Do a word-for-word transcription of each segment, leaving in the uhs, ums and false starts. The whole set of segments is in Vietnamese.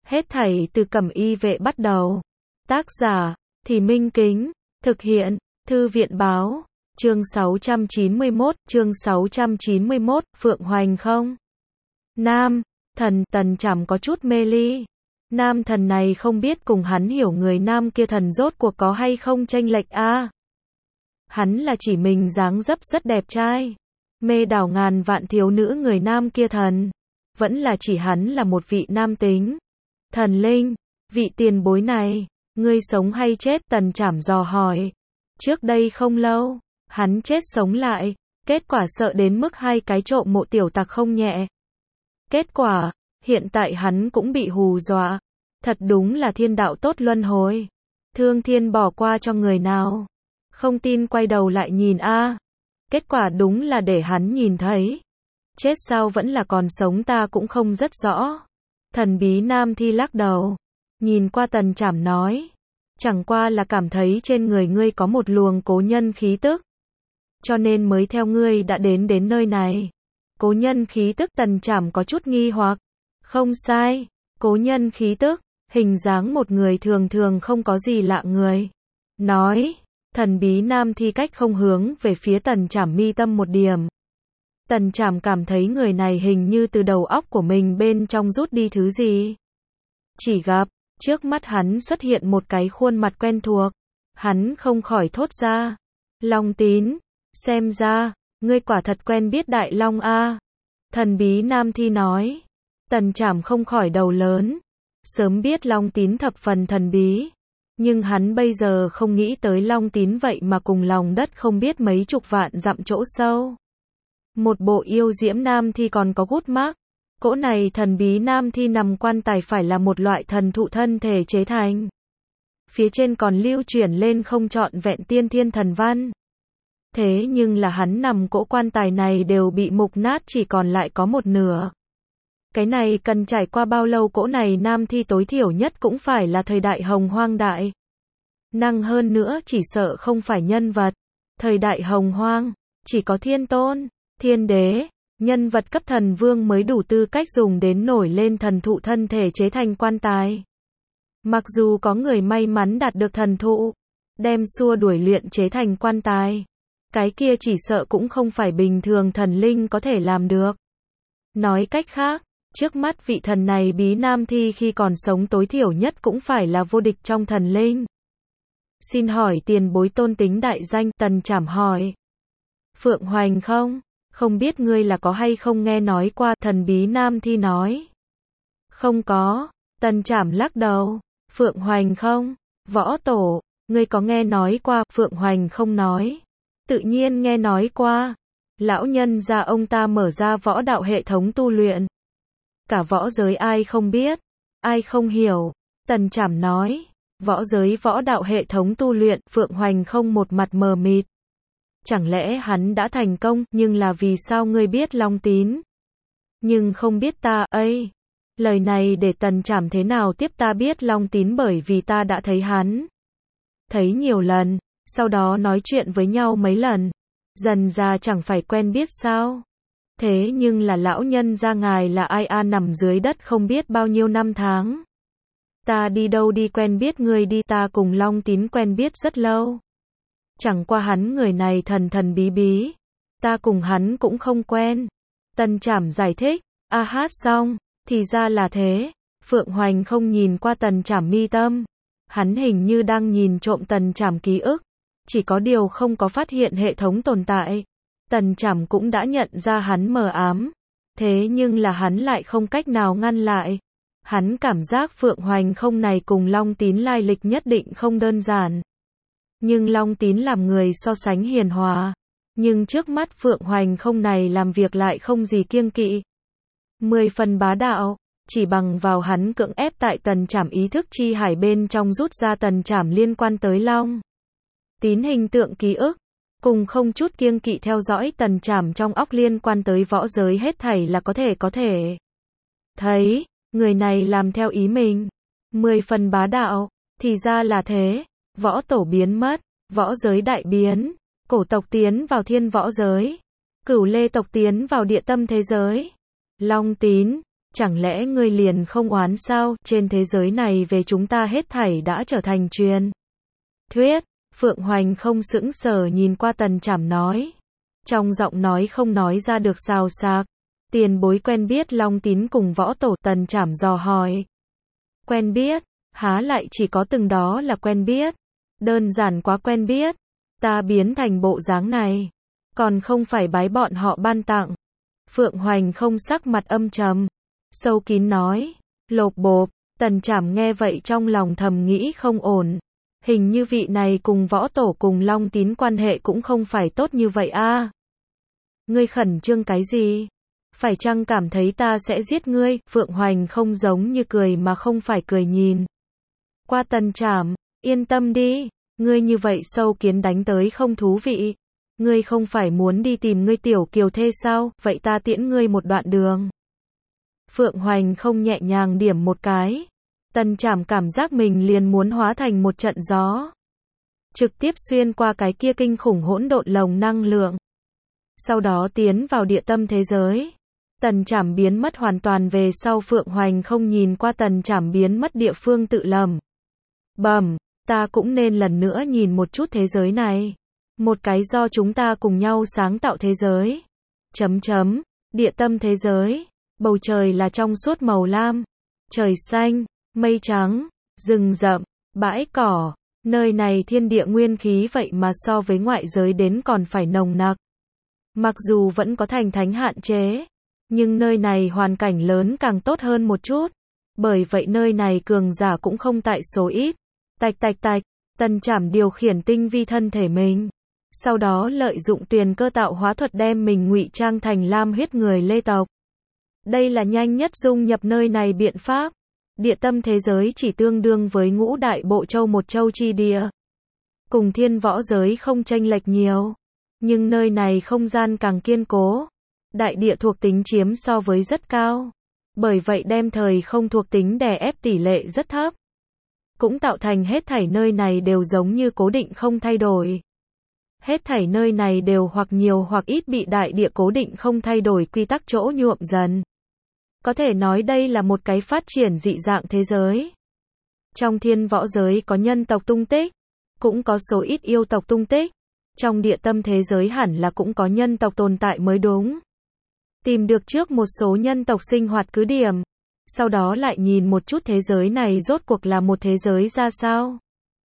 Hết thảy từ Cẩm Y Vệ bắt đầu. Tác giả, Thì Minh Kính. Thực hiện, Thư viện Báo. Chương sáu trăm chín mươi mốt, chương sáu trăm chín mươi mốt, Phượng Hoành không? Nam, thần, Tần Trảm có chút mê ly. Nam thần này không biết cùng hắn hiểu người nam kia thần rốt cuộc có hay không chênh lệch a. À. Hắn là chỉ mình dáng dấp rất đẹp trai, mê đảo ngàn vạn thiếu nữ người nam kia thần. Vẫn là chỉ hắn là một vị nam tính. Thần linh, vị tiền bối này, ngươi sống hay chết? Tần Trảm dò hỏi. Trước đây không lâu, hắn chết sống lại, kết quả sợ đến mức hai cái trộm mộ tiểu tặc không nhẹ. Kết quả, hiện tại hắn cũng bị hù dọa. Thật đúng là thiên đạo tốt luân hồi. Thương thiên bỏ qua cho người nào. Không tin quay đầu lại nhìn a. À. Kết quả đúng là để hắn nhìn thấy. Chết sao vẫn là còn sống ta cũng không rất rõ. Thần bí nam thi lắc đầu. Nhìn qua Tần Trảm nói. Chẳng qua là cảm thấy trên người ngươi có một luồng cố nhân khí tức. Cho nên mới theo ngươi đã đến đến nơi này. Cố nhân khí tức? Tần Trảm có chút nghi hoặc. Không sai, cố nhân khí tức, hình dáng một người thường thường không có gì lạ người. Nói, thần bí nam thi cách không hướng về phía Tần Trảm mi tâm một điểm. Tần Trảm cảm thấy người này hình như từ đầu óc của mình bên trong rút đi thứ gì. Chỉ gặp, trước mắt hắn xuất hiện một cái khuôn mặt quen thuộc. Hắn không khỏi thốt ra. Long Tín, xem ra, ngươi quả thật quen biết Đại Long a. À. Thần bí nam thi nói. Tần Trảm không khỏi đầu lớn. Sớm biết Long Tín thập phần thần bí. Nhưng hắn bây giờ không nghĩ tới Long Tín vậy mà cùng lòng đất không biết mấy chục vạn dặm chỗ sâu. Một bộ yêu diễm nam thi còn có gút mác. Cỗ này thần bí nam thi nằm quan tài phải là một loại thần thụ thân thể chế thành. Phía trên còn lưu chuyển lên không trọn vẹn tiên thiên thần văn. Thế nhưng là hắn nằm cỗ quan tài này đều bị mục nát, chỉ còn lại có một nửa. Cái này cần trải qua bao lâu? Cỗ này nam thi tối thiểu nhất cũng phải là thời đại Hồng Hoang đại năng, hơn nữa chỉ sợ không phải nhân vật. Thời đại Hồng Hoang, chỉ có thiên tôn, thiên đế, nhân vật cấp thần vương mới đủ tư cách dùng đến nổi lên thần thụ thân thể chế thành quan tài. Mặc dù có người may mắn đạt được thần thụ, đem xua đuổi luyện chế thành quan tài, cái kia chỉ sợ cũng không phải bình thường thần linh có thể làm được. Nói cách khác, trước mắt vị thần này bí nam thi khi còn sống tối thiểu nhất cũng phải là vô địch trong thần linh. Xin hỏi tiền bối tôn tính đại danh? Tần Trảm hỏi. Phượng Hoành không? Không biết ngươi là có hay không nghe nói qua? Thần bí nam thi nói. Không có. Tần Trảm lắc đầu. Phượng Hoành không? Võ tổ, ngươi có nghe nói qua? Phượng Hoành không nói. Tự nhiên nghe nói qua. Lão nhân gia ông ta mở ra võ đạo hệ thống tu luyện. Cả võ giới ai không biết, ai không hiểu. Tần Trảm nói. Võ giới võ đạo hệ thống tu luyện? Phượng Hoành không một mặt mờ mịt. Chẳng lẽ hắn đã thành công? Nhưng là vì sao ngươi biết Long Tín, nhưng không biết ta? Ấy, lời này để Tần Trảm thế nào tiếp? Ta biết Long Tín bởi vì ta đã thấy hắn. Thấy nhiều lần, sau đó nói chuyện với nhau mấy lần. Dần ra chẳng phải quen biết sao? Thế nhưng là lão nhân gia ngài là ai a? Nằm dưới đất không biết bao nhiêu năm tháng. Ta đi đâu đi quen biết ngươi đi? Ta cùng Long Tín quen biết rất lâu. Chẳng qua hắn người này thần thần bí bí. Ta cùng hắn cũng không quen. Tần Trảm giải thích. A hát xong, thì ra là thế. Phượng Hoành không nhìn qua Tần Trảm mi tâm. Hắn hình như đang nhìn trộm Tần Trảm ký ức. Chỉ có điều không có phát hiện hệ thống tồn tại. Tần Trảm cũng đã nhận ra hắn mờ ám. Thế nhưng là hắn lại không cách nào ngăn lại. Hắn cảm giác Phượng Hoành không này cùng Long Tín lai lịch nhất định không đơn giản. Nhưng Long Tín làm người so sánh hiền hòa. Nhưng trước mắt Phượng Hoành không này làm việc lại không gì kiêng kỵ. Mười phần bá đạo. Chỉ bằng vào hắn cưỡng ép tại Tần Trảm ý thức chi hải bên trong rút ra Tần Trảm liên quan tới Long Tín hình tượng ký ức. Cùng không chút kiêng kỵ theo dõi Tần Trảm trong óc liên quan tới võ giới hết thảy là có thể có thể. Thấy, người này làm theo ý mình. Mười phần bá đạo. Thì ra là thế. Võ tổ biến mất. Võ giới đại biến. Cổ tộc tiến vào thiên võ giới. Cửu lê tộc tiến vào địa tâm thế giới. Long Tín, chẳng lẽ ngươi liền không oán sao, trên thế giới này về chúng ta hết thảy đã trở thành truyền thuyết. Phượng Hoành không sững sờ nhìn qua Tần Trảm nói. Trong giọng nói không nói ra được xào xạc. Tiền bối quen biết Long Tín cùng võ tổ, Tần Trảm dò hỏi. Quen biết, há lại chỉ có từng đó là quen biết. Đơn giản quá quen biết. Ta biến thành bộ dáng này. Còn không phải bái bọn họ ban tặng. Phượng Hoành không sắc mặt âm trầm. Sâu kín nói. Lộp bộp, Tần Trảm nghe vậy trong lòng thầm nghĩ không ổn. Hình như vị này cùng võ tổ cùng Long Tín quan hệ cũng không phải tốt như vậy a. À. Ngươi khẩn trương cái gì? Phải chăng cảm thấy ta sẽ giết ngươi? Phượng Hoành không giống như cười mà không phải cười nhìn qua Tần Trảm. Yên tâm đi, ngươi như vậy sâu kiến đánh tới không thú vị. Ngươi không phải muốn đi tìm ngươi tiểu kiều thê sao? Vậy ta tiễn ngươi một đoạn đường. Phượng Hoành không nhẹ nhàng điểm một cái. Tần Trảm cảm giác mình liền muốn hóa thành một trận gió. Trực tiếp xuyên qua cái kia kinh khủng hỗn độn lồng năng lượng. Sau đó tiến vào địa tâm thế giới. Tần Trảm biến mất hoàn toàn về sau Phượng Hoành không nhìn qua Tần Trảm biến mất địa phương tự lầm. Bầm, ta cũng nên lần nữa nhìn một chút thế giới này. Một cái do chúng ta cùng nhau sáng tạo thế giới. Chấm chấm, địa tâm thế giới. Bầu trời là trong suốt màu lam. Trời xanh, mây trắng, rừng rậm, bãi cỏ. Nơi này thiên địa nguyên khí vậy mà so với ngoại giới đến còn phải nồng nặc. Mặc dù vẫn có thành thánh hạn chế. Nhưng nơi này hoàn cảnh lớn càng tốt hơn một chút. Bởi vậy nơi này cường giả cũng không tại số ít. Tạch tạch tạch, Tần Trảm điều khiển tinh vi thân thể mình. Sau đó lợi dụng tuyền cơ tạo hóa thuật đem mình ngụy trang thành lam huyết người Lê tộc. Đây là nhanh nhất dung nhập nơi này biện pháp. Địa tâm thế giới chỉ tương đương với ngũ đại bộ châu một châu chi địa. Cùng thiên võ giới không chênh lệch nhiều. Nhưng nơi này không gian càng kiên cố. Đại địa thuộc tính chiếm so với rất cao. Bởi vậy đem thời không thuộc tính đè ép tỷ lệ rất thấp. Cũng tạo thành hết thảy nơi này đều giống như cố định không thay đổi. Hết thảy nơi này đều hoặc nhiều hoặc ít bị đại địa cố định không thay đổi quy tắc chỗ nhuộm dần. Có thể nói đây là một cái phát triển dị dạng thế giới. Trong thiên võ giới có nhân tộc tung tích, cũng có số ít yêu tộc tung tích. Trong địa tâm thế giới hẳn là cũng có nhân tộc tồn tại mới đúng. Tìm được trước một số nhân tộc sinh hoạt cứ điểm. Sau đó lại nhìn một chút thế giới này rốt cuộc là một thế giới ra sao.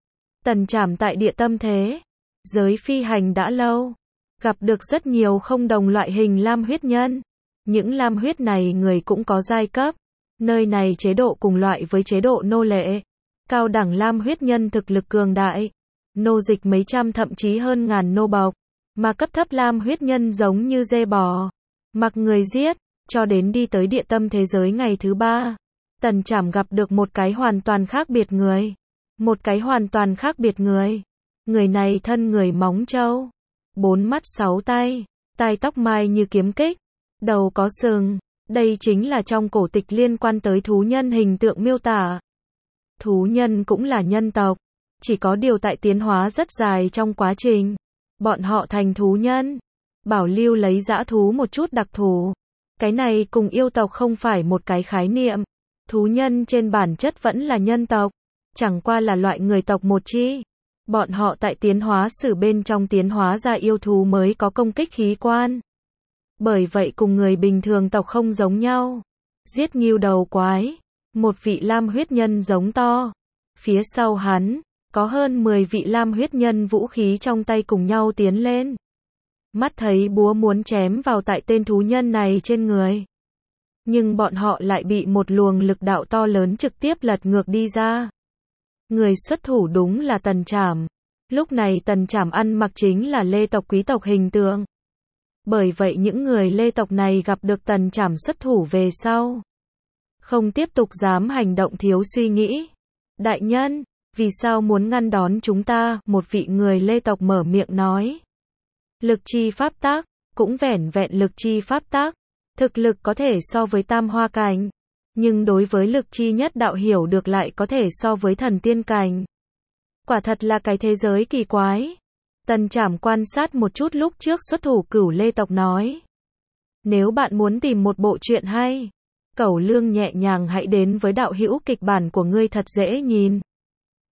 Tần Trảm tại địa tâm thế giới phi hành đã lâu. Gặp được rất nhiều không đồng loại hình lam huyết nhân. Những lam huyết này người cũng có giai cấp. Nơi này chế độ cùng loại với chế độ nô lệ. Cao đẳng lam huyết nhân thực lực cường đại. Nô dịch mấy trăm thậm chí hơn ngàn nô bộc. Mà cấp thấp lam huyết nhân giống như dê bò. Mặc người giết. Cho đến đi tới địa tâm thế giới ngày thứ ba. Tần Trảm gặp được một cái hoàn toàn khác biệt người. Một cái hoàn toàn khác biệt người. Người này thân người móng trâu. Bốn mắt sáu tay. Tai tóc mai như kiếm kích. Đầu có sừng. Đây chính là trong cổ tịch liên quan tới thú nhân hình tượng miêu tả. Thú nhân cũng là nhân tộc. Chỉ có điều tại tiến hóa rất dài trong quá trình. Bọn họ thành thú nhân. Bảo lưu lấy dã thú một chút đặc thù. Cái này cùng yêu tộc không phải một cái khái niệm. Thú nhân trên bản chất vẫn là nhân tộc. Chẳng qua là loại người tộc một chi. Bọn họ tại tiến hóa sử bên trong tiến hóa ra yêu thú mới có công kích khí quan. Bởi vậy cùng người bình thường tộc không giống nhau. Giết nghêu đầu quái. Một vị lam huyết nhân giống to. Phía sau hắn, có hơn mười vị lam huyết nhân vũ khí trong tay cùng nhau tiến lên. Mắt thấy búa muốn chém vào tại tên thú nhân này trên người. Nhưng bọn họ lại bị một luồng lực đạo to lớn trực tiếp lật ngược đi ra. Người xuất thủ đúng là Tần Trảm. Lúc này Tần Trảm ăn mặc chính là Lê tộc quý tộc hình tượng. Bởi vậy những người Lê tộc này gặp được Tần Trảm xuất thủ về sau. Không tiếp tục dám hành động thiếu suy nghĩ. Đại nhân, vì sao muốn ngăn đón chúng ta? Một vị người Lê tộc mở miệng nói. Lực chi pháp tác, cũng vẻn vẹn lực chi pháp tác. Thực lực có thể so với tam hoa cảnh. Nhưng đối với lực chi nhất đạo hiểu được lại có thể so với thần tiên cảnh. Quả thật là cái thế giới kỳ quái. Tần Trảm quan sát một chút lúc trước xuất thủ Cửu Lê tộc nói. Nếu bạn muốn tìm một bộ truyện hay, Cẩu Lương nhẹ nhàng hãy đến với đạo hữu kịch bản của ngươi thật dễ nhìn.